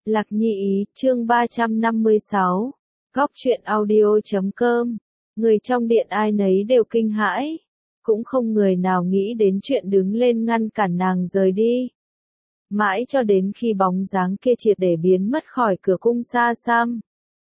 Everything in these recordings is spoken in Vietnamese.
Lạc Nhi ý, chương 356. Góc truyện audio.com. Người trong điện ai nấy đều kinh hãi. Cũng không người nào nghĩ đến chuyện đứng lên ngăn cản nàng rời đi. Mãi cho đến khi bóng dáng kia triệt để biến mất khỏi cửa cung xa xăm.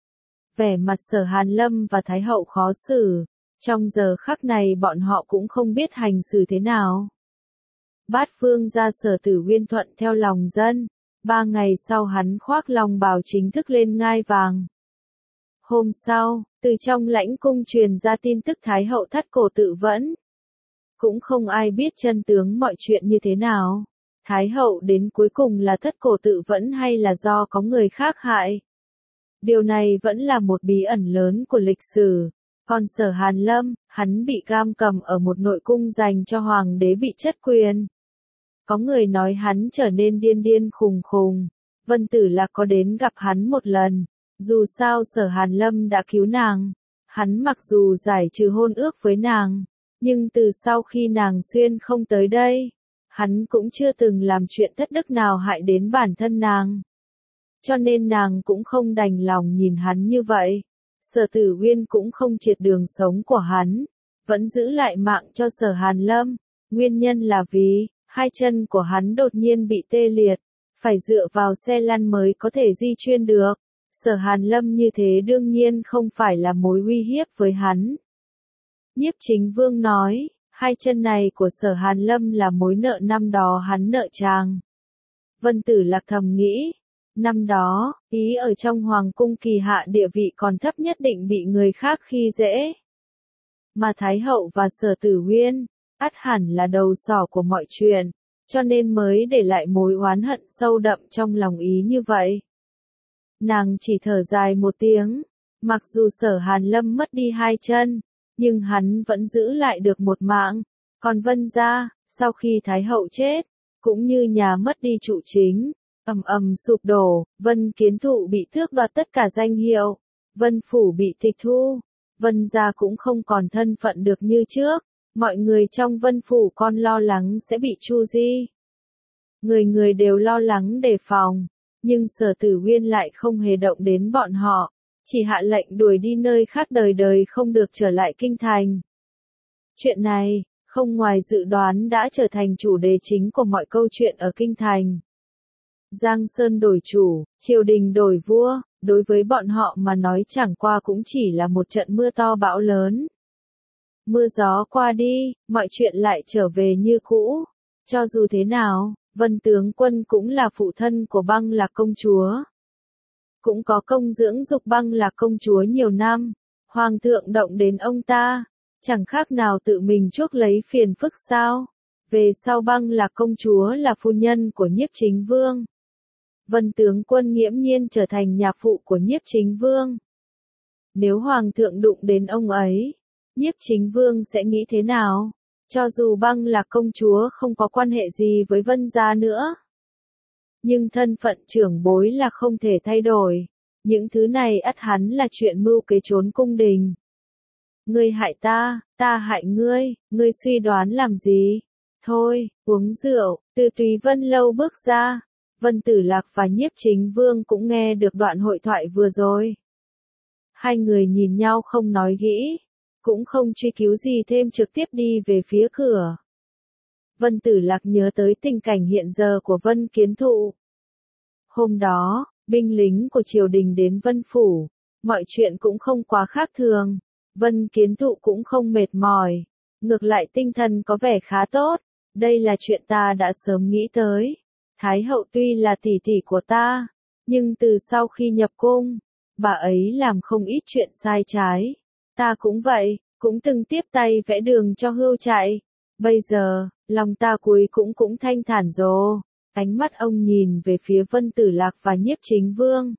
Vẻ mặt Sở Hàn Lâm và Thái Hậu khó xử. Trong giờ khắc này bọn họ cũng không biết hành xử thế nào. Bát vương gia Sở Tử Uyên thuận theo lòng dân. 3 ngày sau hắn khoác long bào chính thức lên ngai vàng. Hôm sau, từ trong lãnh cung truyền ra tin tức Thái Hậu thắt cổ tự vẫn. Cũng không ai biết chân tướng mọi chuyện như thế nào. Thái Hậu đến cuối cùng là thất cổ tự vẫn hay là do có người khác hại. Điều này vẫn là một bí ẩn lớn của lịch sử. Còn Sở Hàn Lâm, hắn bị giam cầm ở một nội cung dành cho hoàng đế bị chất quyền. Có người nói hắn trở nên điên khùng khùng. Vân Tử Lạc có đến gặp hắn một lần. Dù sao Sở Hàn Lâm đã cứu nàng. Hắn mặc dù giải trừ hôn ước với nàng. Nhưng từ sau khi nàng xuyên không tới đây, hắn cũng chưa từng làm chuyện thất đức nào hại đến bản thân nàng. Cho nên nàng cũng không đành lòng nhìn hắn như vậy. Sở Tử Uyên cũng không triệt đường sống của hắn. Vẫn giữ lại mạng cho Sở Hàn Lâm. Nguyên nhân là vì hai chân của hắn đột nhiên bị tê liệt, phải dựa vào xe lăn mới có thể di chuyển được. Sở Hàn Lâm như thế đương nhiên không phải là mối uy hiếp với hắn. Nhiếp Chính Vương nói, hai chân này của Sở Hàn Lâm là mối nợ năm đó hắn nợ chàng. Vân Tử Lạc thầm nghĩ, năm đó, ý ở trong hoàng cung kỳ hạ địa vị còn thấp nhất định bị người khác khi dễ. Mà Thái Hậu và Sở Tử Uyên, ắt hẳn là đầu sỏ của mọi chuyện, cho nên mới để lại mối oán hận sâu đậm trong lòng ý như vậy. Nàng chỉ thở dài một tiếng, mặc dù Sở Hàn Lâm mất đi hai chân, nhưng hắn vẫn giữ lại được một mạng. Còn Vân gia, sau khi Thái Hậu chết, cũng như nhà mất đi trụ chính, ầm ầm sụp đổ, Vân Kiến Thụ bị tước đoạt tất cả danh hiệu, Vân Phủ bị tịch thu, Vân gia cũng không còn thân phận được như trước. Mọi người trong Vân Phủ còn lo lắng sẽ bị tru di. Người người đều lo lắng đề phòng, nhưng Sở Tử Uyên lại không hề động đến bọn họ, chỉ hạ lệnh đuổi đi nơi khác đời đời không được trở lại kinh thành. Chuyện này, không ngoài dự đoán đã trở thành chủ đề chính của mọi câu chuyện ở kinh thành. Giang Sơn đổi chủ, triều đình đổi vua, đối với bọn họ mà nói chẳng qua cũng chỉ là một trận mưa to bão lớn. Mưa gió qua đi, mọi chuyện lại trở về như cũ. Cho dù thế nào, Vân tướng quân cũng là phụ thân của Băng Lạc công chúa. Cũng có công dưỡng dục Băng Lạc công chúa nhiều năm. Hoàng thượng động đến ông ta, chẳng khác nào tự mình chuốc lấy phiền phức sao. Về sau Băng Lạc công chúa là phu nhân của Nhiếp Chính Vương. Vân tướng quân nghiễm nhiên trở thành nhạc phụ của Nhiếp Chính Vương. Nếu Hoàng thượng đụng đến ông ấy, Nhiếp Chính Vương sẽ nghĩ thế nào? Cho dù Băng Lạc công chúa không có quan hệ gì với Vân gia nữa. Nhưng thân phận trưởng bối là không thể thay đổi. Những thứ này ắt hắn là chuyện mưu kế trốn cung đình. Ngươi hại ta hại ngươi suy đoán làm gì? Thôi, uống rượu, từ Túy Vân lâu bước ra. Vân Tử Lạc và Nhiếp Chính Vương cũng nghe được đoạn hội thoại vừa rồi. Hai người nhìn nhau không nói nghĩ. Cũng không truy cứu gì thêm trực tiếp đi về phía cửa. Vân Tử Lạc nhớ tới tình cảnh hiện giờ của Vân Kiến Thụ. Hôm đó, binh lính của triều đình đến Vân Phủ, mọi chuyện cũng không quá khác thường. Vân Kiến Thụ cũng không mệt mỏi, ngược lại tinh thần có vẻ khá tốt. Đây là chuyện ta đã sớm nghĩ tới. Thái Hậu tuy là tỷ tỷ của ta, nhưng từ sau khi nhập cung, bà ấy làm không ít chuyện sai trái. Ta cũng vậy, cũng từng tiếp tay vẽ đường cho Hưu Trại. Bây giờ, lòng ta cuối cũng thanh thản rồi. Ánh mắt ông nhìn về phía Vân Tử Lạc và Nhiếp Chính Vương.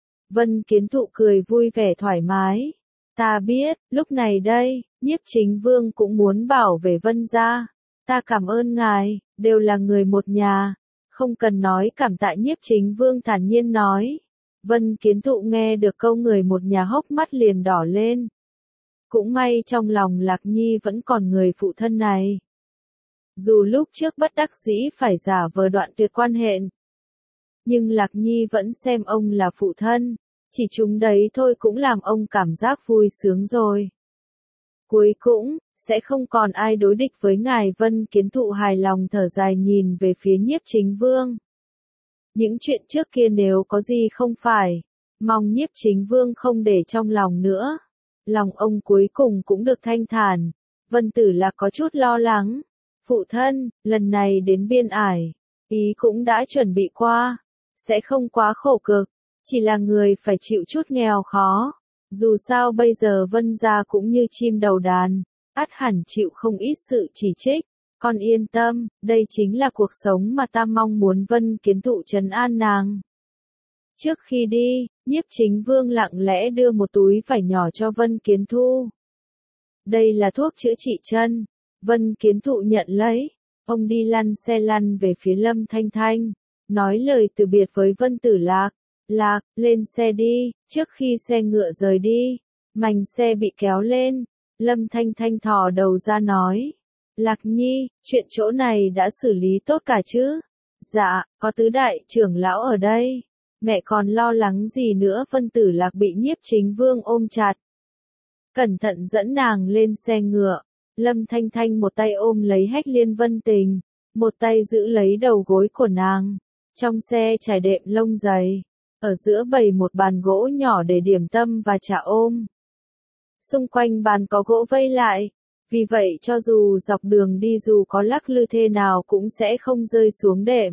Vân Kiến Thụ cười vui vẻ thoải mái. Ta biết, lúc này đây, Nhiếp Chính Vương cũng muốn bảo vệ Vân gia. Ta cảm ơn ngài, đều là người một nhà. Không cần nói cảm tạ. Nhiếp Chính Vương thản nhiên nói. Vân Kiến Thụ nghe được câu người một nhà hốc mắt liền đỏ lên. Cũng may trong lòng Lạc Nhi vẫn còn người phụ thân này. Dù lúc trước bất đắc dĩ phải giả vờ đoạn tuyệt quan hệ. Nhưng Lạc Nhi vẫn xem ông là phụ thân, chỉ chúng đấy thôi cũng làm ông cảm giác vui sướng rồi. Cuối cũng, sẽ không còn ai đối địch với ngài. Vân Kiến Thụ hài lòng thở dài nhìn về phía Nhiếp Chính Vương. Những chuyện trước kia nếu có gì không phải, mong Nhiếp Chính Vương không để trong lòng nữa. Lòng ông cuối cùng cũng được thanh thản. Vân Tử Lạc có chút lo lắng. Phụ thân, lần này đến biên ải, ý cũng đã chuẩn bị qua, sẽ không quá khổ cực, chỉ là người phải chịu chút nghèo khó. Dù sao bây giờ Vân gia cũng như chim đầu đàn, ắt hẳn chịu không ít sự chỉ trích. Con yên tâm, đây chính là cuộc sống mà ta mong muốn. Vân Kiến Thụ trấn an nàng. Trước khi đi, Nhiếp Chính Vương lặng lẽ đưa một túi vải nhỏ cho Vân Kiến Thụ. Đây là thuốc chữa trị chân. Vân Kiến Thụ nhận lấy. Ông đi lăn xe lăn về phía Lâm Thanh Thanh, nói lời từ biệt với Vân Tử Lạc. Lạc, lên xe đi. Trước khi xe ngựa rời đi, mành xe bị kéo lên. Lâm Thanh Thanh thò đầu ra nói. Lạc Nhi, chuyện chỗ này đã xử lý tốt cả chứ? Dạ, có tứ đại trưởng lão ở đây. Mẹ còn lo lắng gì nữa? Vân Tử Lạc bị Nhiếp Chính Vương ôm chặt. Cẩn thận dẫn nàng lên xe ngựa. Lâm Thanh Thanh một tay ôm lấy Hách Liên Vân Tình, một tay giữ lấy đầu gối của nàng. Trong xe trải đệm lông dày, ở giữa bày một bàn gỗ nhỏ để điểm tâm và trà ôm. Xung quanh bàn có gỗ vây lại, vì vậy cho dù dọc đường đi dù có lắc lư thế nào cũng sẽ không rơi xuống đệm.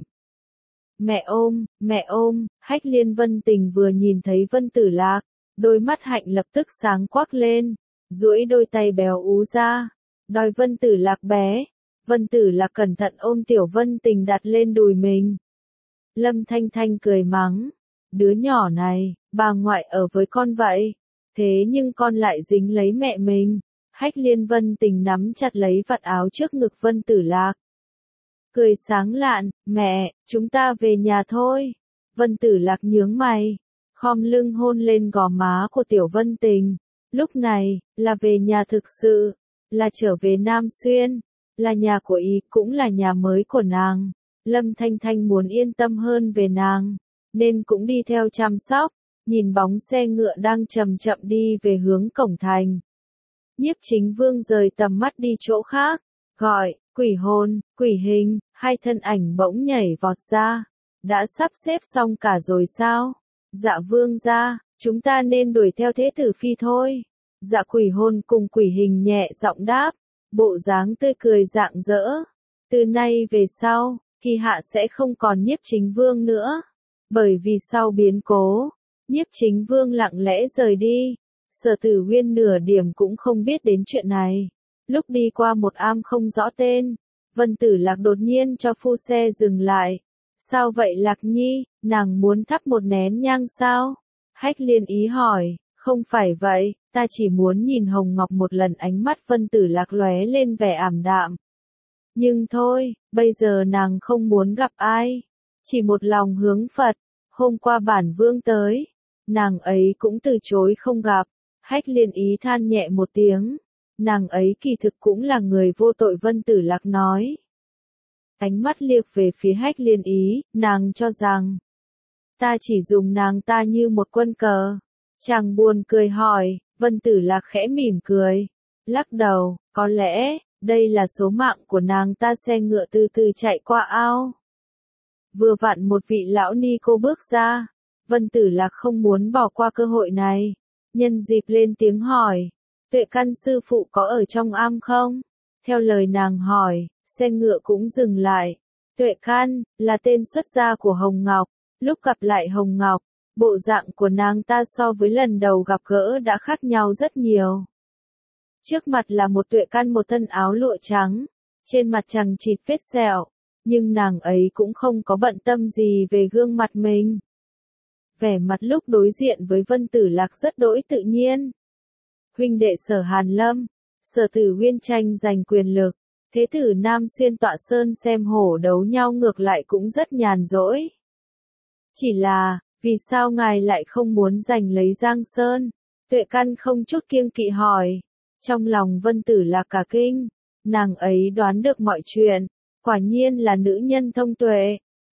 Mẹ ôm, Hách Liên Vân Tình vừa nhìn thấy Vân Tử Lạc, đôi mắt hạnh lập tức sáng quắc lên, duỗi đôi tay béo ú ra, đòi Vân Tử Lạc bé. Vân Tử Lạc cẩn thận ôm Tiểu Vân Tình đặt lên đùi mình. Lâm Thanh Thanh cười mắng, đứa nhỏ này, bà ngoại ở với con vậy, thế nhưng con lại dính lấy mẹ mình. Hách Liên Vân Tình nắm chặt lấy vạt áo trước ngực Vân Tử Lạc. Cười sáng lạn, mẹ, chúng ta về nhà thôi. Vân Tử Lạc nhướng mày, khom lưng hôn lên gò má của Tiểu Vân Tình. Lúc này, là về nhà thực sự, là trở về Nam Xuyên, là nhà của ý, cũng là nhà mới của nàng. Lâm Thanh Thanh muốn yên tâm hơn về nàng, nên cũng đi theo chăm sóc, nhìn bóng xe ngựa đang chậm chậm đi về hướng cổng thành. Nhiếp Chính Vương rời tầm mắt đi chỗ khác, gọi, quỷ hồn, quỷ hình, hai thân ảnh bỗng nhảy vọt ra. Đã sắp xếp xong cả rồi sao? Dạ vương gia, chúng ta nên đuổi theo Thế Tử Phi thôi. Dạ quỷ hồn cùng quỷ hình nhẹ giọng đáp, bộ dáng tươi cười rạng rỡ. Từ nay về sau, Kỳ hạ sẽ không còn Nhiếp Chính Vương nữa. Bởi vì sau biến cố, Nhiếp Chính Vương lặng lẽ rời đi. Sở Tử Huyên nửa điểm cũng không biết đến chuyện này. Lúc đi qua một am không rõ tên, Vân Tử Lạc đột nhiên cho phu xe dừng lại. Sao vậy Lạc Nhi, nàng muốn thắp một nén nhang sao? Hách Liên ý hỏi, không phải vậy, ta chỉ muốn nhìn Hồng Ngọc một lần. Ánh mắt Vân Tử Lạc lóe lên vẻ ảm đạm. Nhưng thôi, bây giờ nàng không muốn gặp ai. Chỉ một lòng hướng Phật. Hôm qua bản vương tới, nàng ấy cũng từ chối không gặp. Hách Liên ý than nhẹ một tiếng. Nàng ấy kỳ thực cũng là người vô tội. Vân Tử Lạc nói. Ánh mắt liếc về phía Hách Liên ý, nàng cho rằng ta chỉ dùng nàng ta như một quân cờ. Chàng buồn cười hỏi. Vân Tử Lạc khẽ mỉm cười, lắc đầu, có lẽ đây là số mạng của nàng ta. Xe ngựa từ từ chạy qua ao. Vừa vặn một vị lão ni cô bước ra. Vân Tử Lạc không muốn bỏ qua cơ hội này, nhân dịp lên tiếng hỏi, Tuệ Căn sư phụ có ở trong am không? Theo lời nàng hỏi, xe ngựa cũng dừng lại. Tuệ Căn là tên xuất gia của Hồng Ngọc. Lúc gặp lại Hồng Ngọc, bộ dạng của nàng ta so với lần đầu gặp gỡ đã khác nhau rất nhiều. Trước mặt là một Tuệ Căn một thân áo lụa trắng, trên mặt chằng chịt vết sẹo, nhưng nàng ấy cũng không có bận tâm gì về gương mặt mình. Vẻ mặt lúc đối diện với Vân Tử Lạc rất đỗi tự nhiên. Huynh đệ Sở Hàn Lâm, Sở Tử Huyên tranh giành quyền lực, Thế tử Nam Xuyên tọa sơn xem hổ đấu nhau ngược lại cũng rất nhàn rỗi. Chỉ là, vì sao ngài lại không muốn giành lấy Giang Sơn? Tuệ Căn không chút kiêng kỵ hỏi. Trong lòng Vân Tử Lạc cả kinh, nàng ấy đoán được mọi chuyện, quả nhiên là nữ nhân thông tuệ.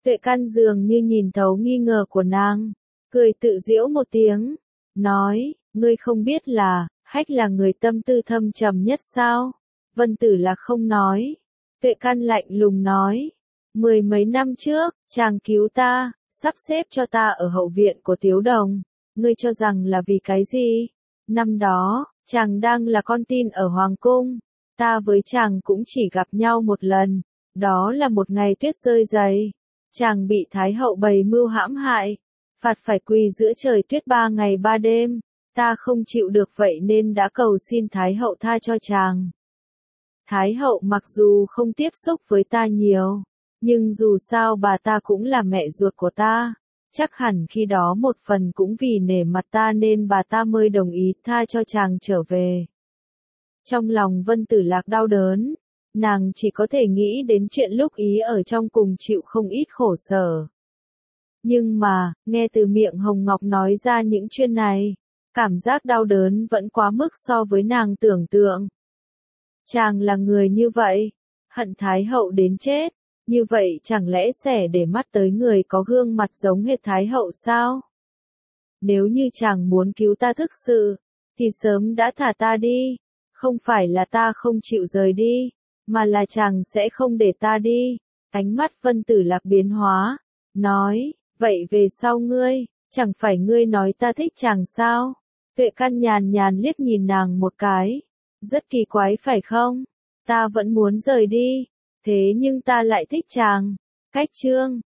Tuệ Căn dường như nhìn thấu nghi ngờ của nàng, cười tự giễu một tiếng, nói, ngươi không biết là, Hách là người tâm tư thâm trầm nhất sao? Vân Tử Lạc không nói. Tuệ Căn lạnh lùng nói, 10 mấy năm trước, chàng cứu ta, sắp xếp cho ta ở hậu viện của Tiếu Đồng, ngươi cho rằng là vì cái gì? Năm đó, chàng đang là con tin ở Hoàng Cung, ta với chàng cũng chỉ gặp nhau một lần, đó là một ngày tuyết rơi dày, chàng bị Thái hậu bày mưu hãm hại, phạt phải quỳ giữa trời tuyết 3 ngày 3 đêm, ta không chịu được vậy nên đã cầu xin Thái hậu tha cho chàng. Thái hậu mặc dù không tiếp xúc với ta nhiều, nhưng dù sao bà ta cũng là mẹ ruột của ta, chắc hẳn khi đó một phần cũng vì nể mặt ta nên bà ta mới đồng ý tha cho chàng trở về. Trong lòng Vân Tử Lạc đau đớn, nàng chỉ có thể nghĩ đến chuyện lúc ý ở trong cùng chịu không ít khổ sở. Nhưng mà, nghe từ miệng Hồng Ngọc nói ra những chuyện này, cảm giác đau đớn vẫn quá mức so với nàng tưởng tượng. Chàng là người như vậy, hận Thái hậu đến chết, như vậy chẳng lẽ sẽ để mắt tới người có gương mặt giống hệt Thái hậu sao? Nếu như chàng muốn cứu ta thực sự, thì sớm đã thả ta đi, không phải là ta không chịu rời đi, mà là chàng sẽ không để ta đi. Ánh mắt Vân Tử Lạc biến hóa, nói, vậy về sau ngươi, chẳng phải ngươi nói ta thích chàng sao? Tuệ Căn nhàn nhàn liếc nhìn nàng một cái, rất kỳ quái phải không? Ta vẫn muốn rời đi, thế nhưng ta lại thích chàng. Cách chương